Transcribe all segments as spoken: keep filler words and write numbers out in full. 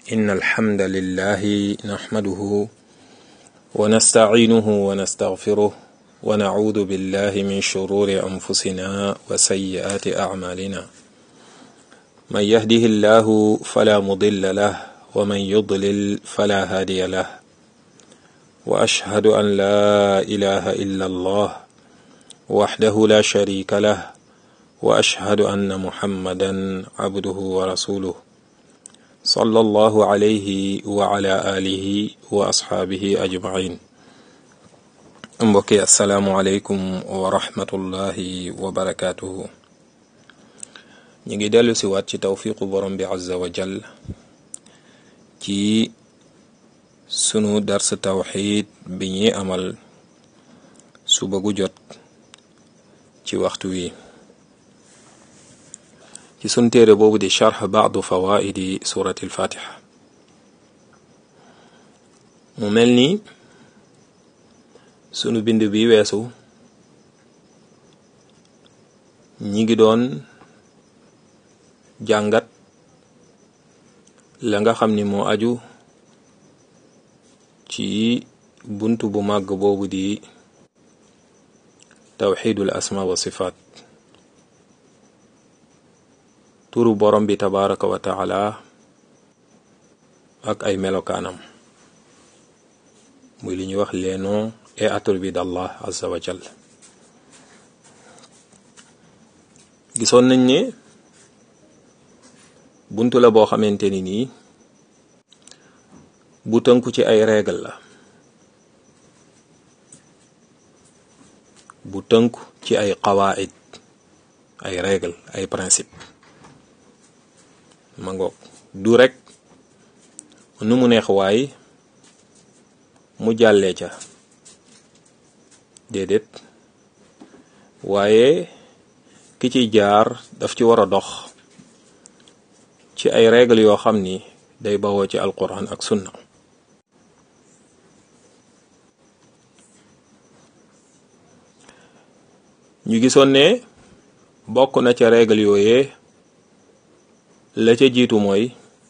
إن الحمد لله نحمده ونستعينه ونستغفره ونعوذ بالله من شرور أنفسنا وسيئات أعمالنا من يهده الله فلا مضل له ومن يضلل فلا هادي له وأشهد أن لا إله إلا الله وحده لا شريك له وأشهد أن محمدا عبده ورسوله صلى الله عليه وعلى آله وأصحابه أجمعين mbokki asalaamualeykum wa rahmatullahi wa barakaatuhu. ñu ngi dellu si waat ci tawfiqu borom bi azza wa jal ci sunu dars tawxid bi ñuy amal suba gu jot ci waxtu wi ci sun téere boobu di charx baadu fawaidi surati alfatiha. mu mel ni sunu bind bi weesu ñi ngi doon jàngat la nga xam ni moo aju ci buntu bu màgg boobu di tawxidul asma wa sifaat, turu borom bi tabaraka wa taala ak ay melokaanam, muy li ñuy wax les noms et attributs d'Allah azza wa jal. gisoon nañ ne buntu la boo xamante ni nii bu tënku ci ay règle la, bu tënku ci ay qawaid, ay règle, ay principe ma ngoog. du rek nu mu neex waay mu jàllee ca déedéet, waaye ki ci jaar daf ci war a dox ci ay règle yoo xam ni day bawoo ci alquran ak sunna. ñu gisoon ne bokk na ca règle yooyee la ca jiitu mooy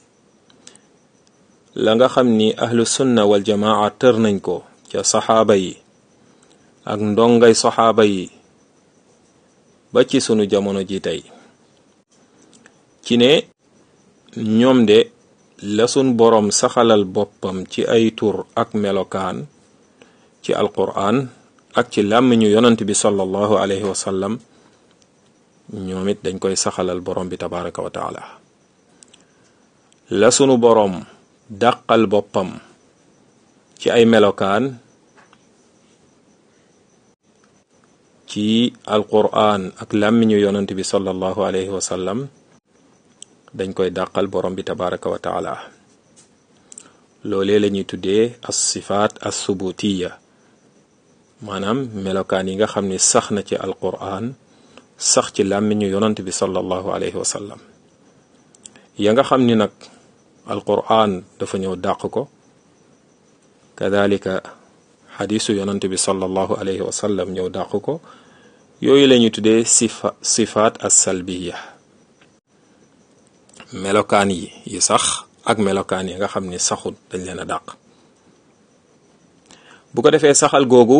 la nga xam ni ahlu sunna wal jamaa tër nañ ko ca saxaaba yi ak ndongay saxaaba yi ba ci sunu jamono ji tey, ci ne ñoom de la sun boroom saxalal boppam ci ay tur ak melokaan ci alquran ak ci làmmiñu yonant bi sallallahu alayhi wa sallam, ñoom it dañ koy saxalal borom bi tabaraka wa taala. la sunu boroom dàqal boppam ci ay melokaan ci alquran ak làmmiñu yonant bi sallallahu alayhi wa sallam, dañ koy dàqal borom bi tabaraka wa taala. loolee la ñuy tuddee as sifaat as subutiya, maanaam melokaan yi nga xam ni sax na ci alquran, sax ci làmmiñu yonant bi sallallahu alayhi wa sallam. ya nga xam ni nag alquran dafa ñëw dàq ko, kadalika xadisu yonant bi sallallahu alayhi wa sallam ñëw dàq ko, yooyu la ñuy tuddee sifa sifaat as salbiya, melokaan yi yi sax ak melokaan yi nga xam ni saxul dañ leen a dàq. bu ko defee saxal googu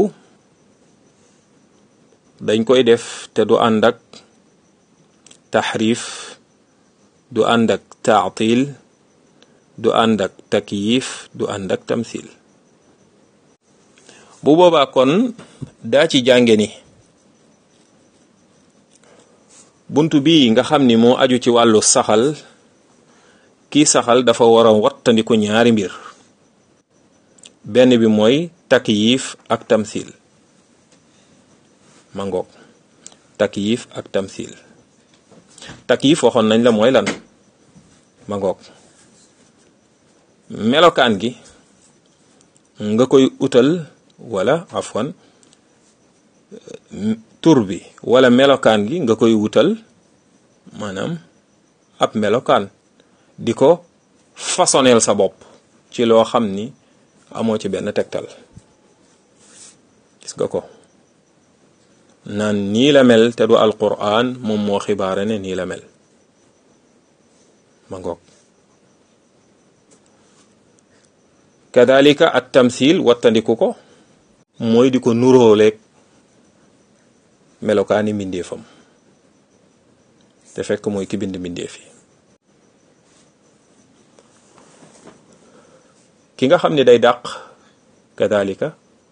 dañ koy def te du ànd ak taxrif, du ànd ak taatil, du ànd ak takyif, du ànd ak tamthil. bu boobaa kon daa ci jànge ni buntu bii nga xam ni moo aju ci wàllu saxal, kii saxal dafa war a wattandiku ñaari mbir. benn bi mooy takyif ak tamthil, ma ngoog. takyif ak tamthil. takyif waxoon nañ la mooy lan, ma ngoog. melokaan gi nga koy utal, wala afwan tur bi wala melokaan gi nga koy wutal maanaam ab melokaan, di ko façonneel sa bopp ci loo xam ni amoo ci benn tegtal. gis nga ko naan nii la mel te du alquran moom moo xibaare ne nii la mel, ma ngoog. kadalika at tamthil wattandiku ko mooy di ko nuróoleeg melokaani mbindeefam te fekk mooy ki bind mbindeef yi ki nga xam ne day dàq kadalika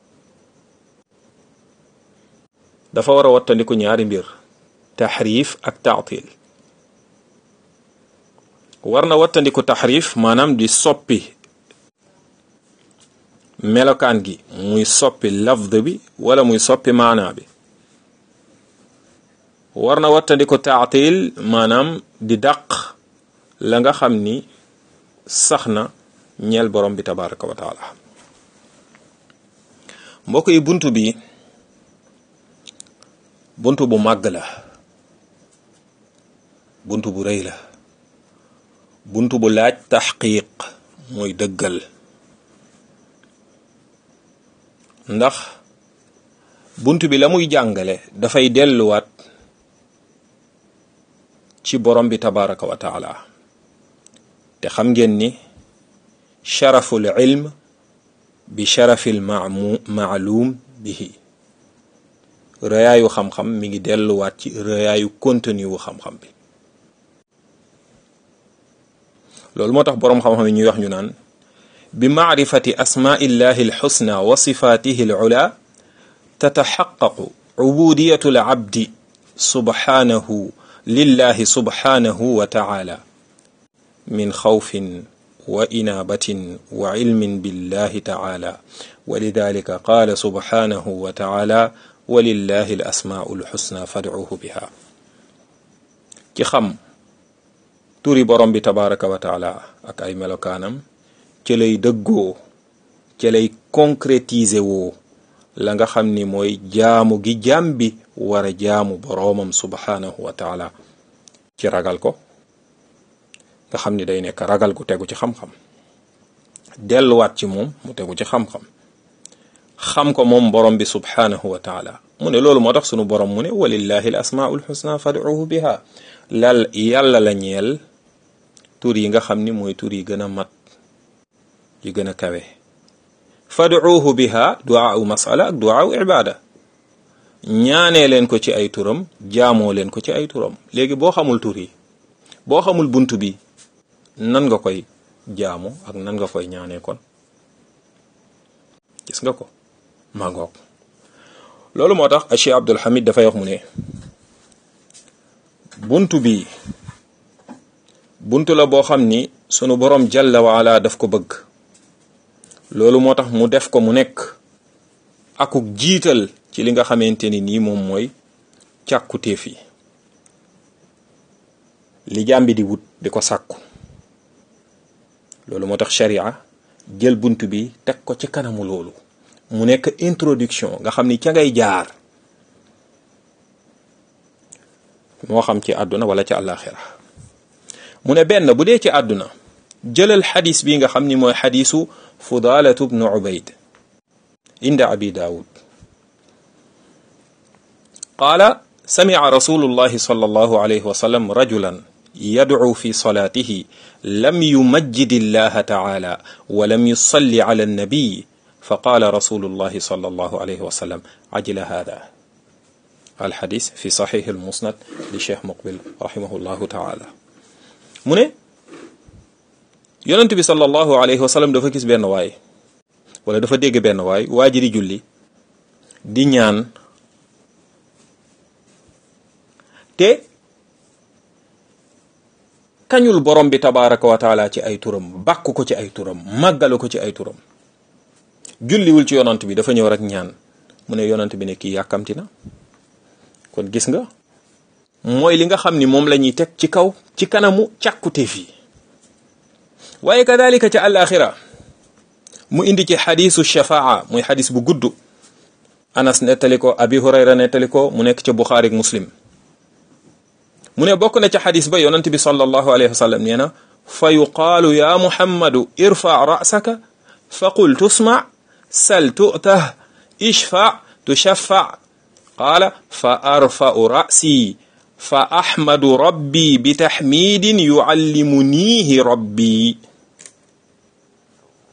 dafa war a wattandiku ñaari mbir taxrif ak taatil war na wattandiku taxrif maanaam di soppi melokaan gi muy soppi lafd bi wala muy soppi maanaa bi war na wattandiku taatil maanaam di dàq la nga xam ni sax na ñeel borom bi tabaraka wa taala mbokk yi buntu bi buntu bu màgg la buntu bu rëy la buntu bu laaj taxqiq mooy dëggal ndax buntu bi la muy jàngale dafay delluwaat ci borom bi tabaraka wa taala te xam ngeen ni sharaful ilm bi sharafil maamu maalum bihi rëyaayu xam-xam mi ngi delluwaat ci rëyaayu contenu wu xam-xam bi loolu moo tax boroom xam-xam yi ñuy wax ñu naan bi maarifati asmaillahi alxusna wa sifatihi alula tataxaqaqu ubudiyatu alabdi subhanahu lillahi subhanahu wa taala min xawfin wa inabatin wa ilmin billahi taala wa lidalika qaala subhanahu wa taala wa lillahi al asmaau alxusna fadcuuhu biha ci xam turi borom bi tabaraka wa taala ak ay melokaanam ci lay dëggoo ci lay concrétiser woo la nga xam ni mooy jaamu gi jaam bi war a jaamu boroomam subhanahu wa taala ci ragal ko nga xam ni day nekk ragal gu tegu ci xam-xam delluwaat ci moom mu tegu ci xam-xam xam ko moom borom bi subhanahu wa taala mu ne loolu moo tax sunu borom mu ne walillahi al asmaul husna fad'uhu biha lal yàlla la ñeel tur yi nga xam ni mooy tur yi gën a mat yi gën a kawe fad'uuhu biha du'a u masala ak du'a u ibada ñaanee leen ko ci ay turam jaamoo leen ko ci ay turam léegi boo xamul tur yi boo xamul buntu bi nan nga koy jaamu ak nan nga koy ñaanee kon gis nga ko maa ngoog loolu moo tax Cheikh Abdul Hamid dafay wax mu ne buntu bi buntu la boo xam ni sunu borom jalla wa ala daf ko bëgg loolu moo tax mu def ko mu nekk akuk jiital ci li nga xamante ni nii moom mooy càkkutéef yi li jàmbi di wut di ko sàkku loolu moo tax sharia jël bunt bi teg ko ci kanamu loolu mu nekk introduction nga xam ni ca ngay jaar moo xam ci àdduna wala ci àllaaxira mu ne benn bu dee ci àdduna jëlal xadis bi nga xam ni mooy xadisu fudalatu bnu ubayd inda abi daawud qaala samica rasulullahi sallallahu alayhi wa sallam rajulan yadcu fi salaatihi lam yumajjid illaha taala wa lam yusalli ala annabiy fa qaala rasulullahi sallallahu alayhi wa sallam ajila hada alxadis fi saxiix almusnad li cheikh muqbil rahimahullahu taala mu ne yonent bi sallallahu alayhi wa sallam dafa gis benn waay wala dafa dégg benn waay waa ji di julli di ñaan te kañul borom bi tabaraka wa taala ci ay turam bàkk ko ci ay turam màggalu ko ci ay turam julliwul ci yonant bi dafa ñëw rek ñaan mu ne yonant bi ne kii yàkkamti na kon gis nga mooy li nga xam ni moom la ñuy teg ci kaw ci kanamu càkkute fii waaye kadalika ca alaxira mu indi ci xadisu shafaa muy xadis bu gudd anas nettali ko abi hurayra nettali ko mu nekk ca buxaari ak muslim mu ne bokk na ca xadis ba yonent bi sallallahu alayhi wa sallam nee na fa yuqaalu ya muhammadu irfa rasaka fa qul tusma sal tu'tah ishfa tushaffa qaala fa arfa'u ra'si fa ahmadu rabbi bi taxmiidin yuallimunihi rabbi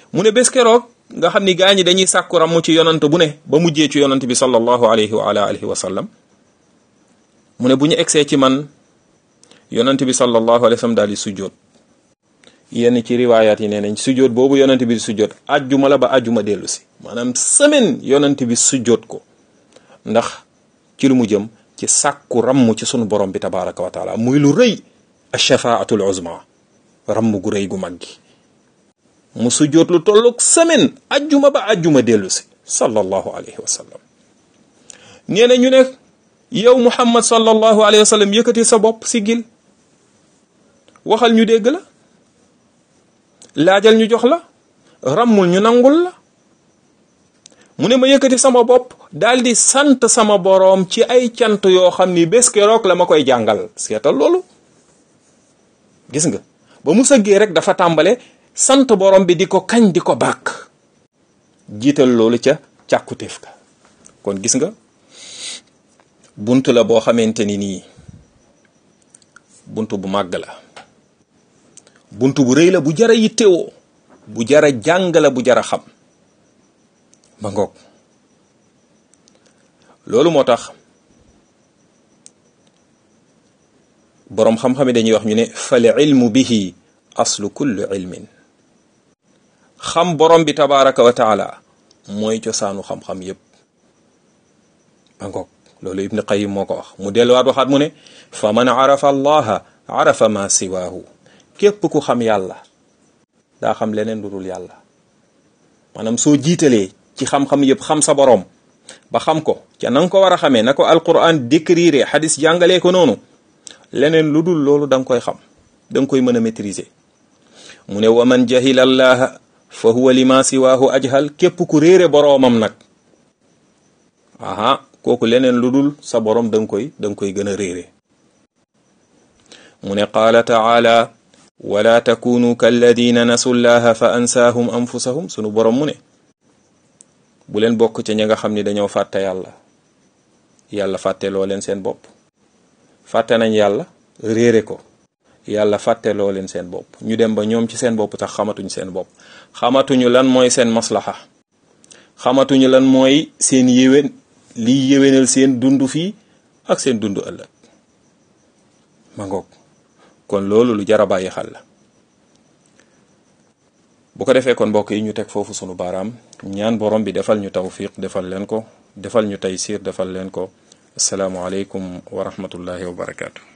mu ne bés keroog nga xam ni gaa ñi dañuy sàkku ramm ci yonant bu ne ba mujjee ci yonant bi sallallahu alayhi wa ala alihi wa sallam mu ne bu ñu egsee ci man yonant bi sallallahu alayhi wa sallam daal di sujjoot. yenn ci riwaayaat yi nee nañ sujjoot boobu yonant bi di sujjoot ajjuma la ba ajjuma dellu si maanaam semaine yonant bi sujjoot ko ndax ci lu mu jëm ci sàkku ramm ci sunu borom bi tabaraka wa taala muy lu rëy ashafaatul uzma ramm gu rëy gu mag gi mu sujjoot lu tolloog semaine ajjuma ba ajjuma dellu si sallallahu alayhi wa sallam. nee na ñu ne yow Muhammad sallallahu alayhi wa sallam yëkkati sa bopp si gil waxal ñu dégg la laajal ñu jox la rammul ñu nangul la. mu ne ma yëkkati sama bopp daal di sant sama boroom ci ay cant yoo xam ni bés keroog la ma koy jàngal seetal loolu gis nga ba mu sëggee rek dafa tàmbale sant boroom bi di ko kañ di ko bàkk jiital loolu ca càkkutéef ka kon gis nga bunt la boo xamante ni nii bunt bu màgg la bunt bu rëy la bu jara yittewoo bu jara jàng la bu jara xam ba ngoog loolu moo tax boroom xam-xam yi dañuy wax ñu ne fal ilmu bihi aslu kulli ilmin xam borom bi tabaraka wa taala mooy cosaanu xam-xam yépp ba ngoog loolu Ibn Qayyim moo ko wax mu delluwaat waxaat mu ne fa man arafa allaha arafa ma siwaahu képp ku xam yàlla daa xam leneen lu dul yàlla maanaam soo jiitalee ci xam-xam yëpp xam sa boroom ba xam ko ca na nga ko war a xamee na ko alquran décrire xadis jàngalee ko noonu leneen lu dul loolu da nga koy xam da nga koy mën a maîtriser mu ne wa man jahila allaha fa huwa lima siwaahu ajhal képp ku réere boroomam nag aha kooku leneen lu dul sa boroom da nga koy da nga koy gën a réere mu ne qaala taala wala takunu kalladina nasu llaha fa ansaahum anfusahum sunu boroom mu ne bu leen bokk ca ña nga xam ni dañoo fàtte yàlla yàlla fàtteloo leen seen bopp fàtte nañ yàlla réere ko yàlla fàtteloo leen seen bopp ñu dem ba ñoom ci seen bopp tax xamatuñ seen bopp xamatuñu lan mooy seen maslaxa xamatuñu lan mooy seen yéwén liy yéwénal seen dund fii ak seen dund ëllëg ma ngoog kon loolu lu jar a bàyyi xel la bu ko defee kon mbokk yi ñu teg foofu sunu baaraam ñaan borom bi defal ñu tawfiq defal leen ko defal ñu taysir defal leen ko asalaamu aleykum wa rahmatullahi wa barakaatu.